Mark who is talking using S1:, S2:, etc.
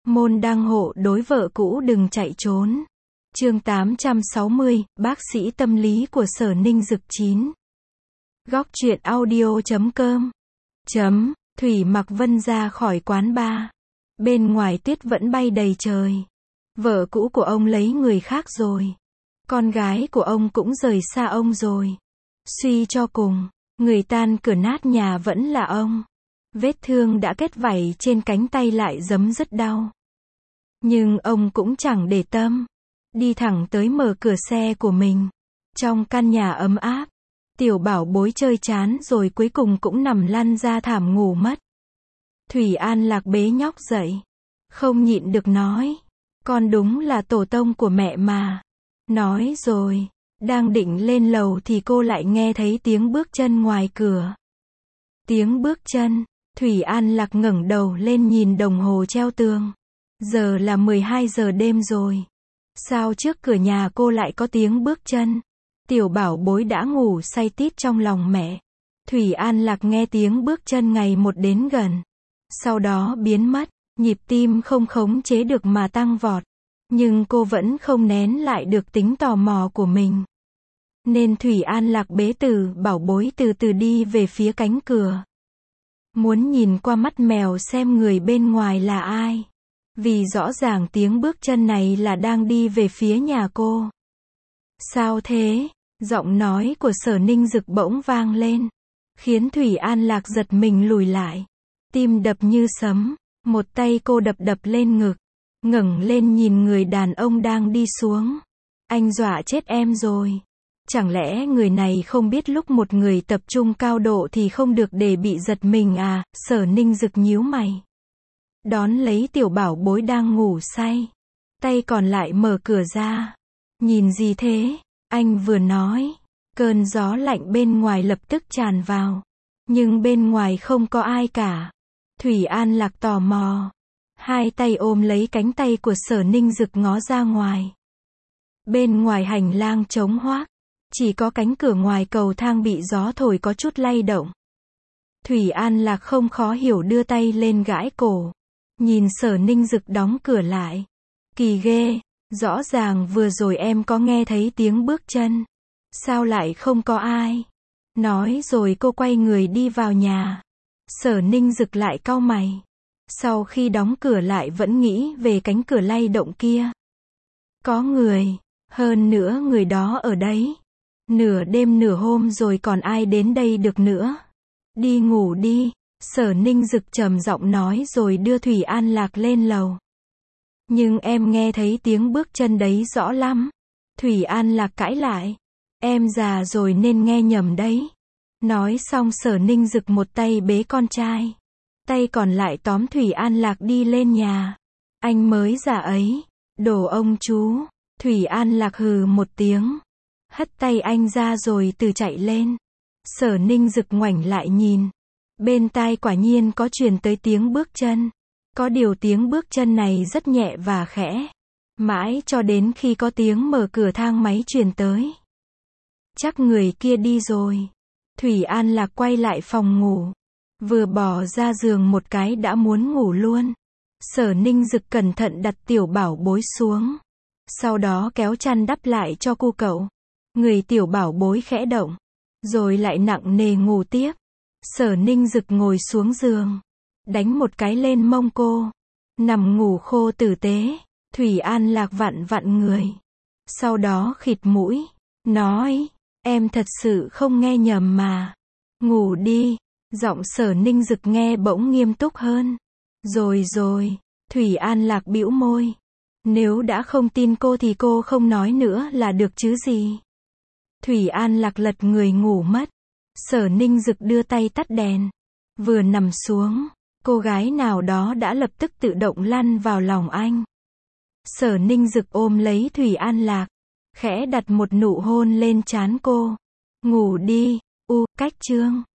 S1: Môn đăng hộ đối vợ cũ đừng chạy trốn. Chương 860, bác sĩ tâm lý của Sở Ninh Dực 9. Góc truyện audio.com. Thủy Mặc Vân ra khỏi quán bar. Bên ngoài tuyết vẫn bay đầy trời. Vợ cũ của ông lấy người khác rồi. Con gái của ông cũng rời xa ông rồi. Suy cho cùng, người tan cửa nát nhà vẫn là ông. Vết thương đã kết vảy trên cánh tay lại giấm rất đau. Nhưng ông cũng chẳng để tâm. Đi thẳng tới mở cửa xe của mình. Trong căn nhà ấm áp, tiểu bảo bối chơi chán rồi cuối cùng cũng nằm lăn ra thảm ngủ mất. Thủy An Lạc bế nhóc dậy. Không nhịn được nói. Con đúng là tổ tông của mẹ mà. Nói rồi, đang định lên lầu thì cô lại nghe thấy tiếng bước chân ngoài cửa. Tiếng bước chân, Thủy An Lạc ngẩng đầu lên nhìn đồng hồ treo tường. Giờ là 12 giờ đêm rồi. Sao trước cửa nhà cô lại có tiếng bước chân? Tiểu bảo bối đã ngủ say tít trong lòng mẹ. Thủy An Lạc nghe tiếng bước chân ngày một đến gần. Sau đó biến mất, nhịp tim không khống chế được mà tăng vọt. Nhưng cô vẫn không nén lại được tính tò mò của mình. Nên Thủy An Lạc bế từ bảo bối từ từ đi về phía cánh cửa. Muốn nhìn qua mắt mèo xem người bên ngoài là ai. Vì rõ ràng tiếng bước chân này là đang đi về phía nhà cô. Sao thế? Giọng nói của Sở Ninh Dực bỗng vang lên. Khiến Thủy An Lạc giật mình lùi lại. Tim đập như sấm. Một tay cô đập lên ngực. Ngẩng lên nhìn người đàn ông đang đi xuống. Anh dọa chết em rồi. Chẳng lẽ người này không biết lúc một người tập trung cao độ thì không được để bị giật mình à? Sở Ninh Dực nhíu mày. Đón lấy tiểu bảo bối đang ngủ say. Tay còn lại mở cửa ra. Nhìn gì thế? Anh vừa nói. Cơn gió lạnh bên ngoài lập tức tràn vào. Nhưng bên ngoài không có ai cả. Thủy An Lạc tò mò. Hai tay ôm lấy cánh tay của Sở Ninh Dực ngó ra ngoài. Bên ngoài hành lang trống hoác. Chỉ có cánh cửa ngoài cầu thang bị gió thổi có chút lay động. Thủy An Lạc không khó hiểu đưa tay lên gãi cổ. Nhìn Sở Ninh Dực đóng cửa lại. Kỳ ghê, rõ ràng vừa rồi em có nghe thấy tiếng bước chân. Sao lại không có ai? Nói rồi cô quay người đi vào nhà. Sở Ninh Dực lại cau mày. Sau khi đóng cửa lại vẫn nghĩ về cánh cửa lay động kia. Có người, hơn nữa người đó ở đấy. Nửa đêm nửa hôm rồi còn ai đến đây được nữa. Đi ngủ đi. Sở Ninh Dực trầm giọng nói rồi đưa Thủy An Lạc lên lầu. Nhưng em nghe thấy tiếng bước chân đấy rõ lắm. Thủy An Lạc cãi lại. Em già rồi nên nghe nhầm đấy. Nói xong Sở Ninh Dực một tay bế con trai. Tay còn lại tóm Thủy An Lạc đi lên nhà. Anh mới già ấy. Đồ ông chú. Thủy An Lạc hừ một tiếng. Hất tay anh ra rồi từ chạy lên. Sở Ninh Dực ngoảnh lại nhìn. Bên tai quả nhiên có truyền tới tiếng bước chân. Có điều tiếng bước chân này rất nhẹ và khẽ. Mãi cho đến khi có tiếng mở cửa thang máy truyền tới. Chắc người kia đi rồi. Thủy An Lạc quay lại phòng ngủ. Vừa bỏ ra giường một cái đã muốn ngủ luôn. Sở Ninh Dực cẩn thận đặt tiểu bảo bối xuống. Sau đó kéo chăn đắp lại cho cu cậu. Người tiểu bảo bối khẽ động. Rồi lại nặng nề ngủ tiếp. Sở Ninh Dực ngồi xuống giường. Đánh một cái lên mông cô. Nằm ngủ khô tử tế. Thủy An Lạc vặn vặn người. Sau đó khịt mũi. Nói. Em thật sự không nghe nhầm mà. Ngủ đi. Giọng Sở Ninh Dực nghe bỗng nghiêm túc hơn. Rồi. Thủy An Lạc bĩu môi. Nếu đã không tin cô thì cô không nói nữa là được chứ gì. Thủy An Lạc lật người ngủ mất. Sở Ninh Dực đưa tay tắt đèn. Vừa nằm xuống, cô gái nào đó đã lập tức tự động lăn vào lòng anh. Sở Ninh Dực ôm lấy Thủy An Lạc. Khẽ đặt một nụ hôn lên trán cô. Ngủ đi, cách chương.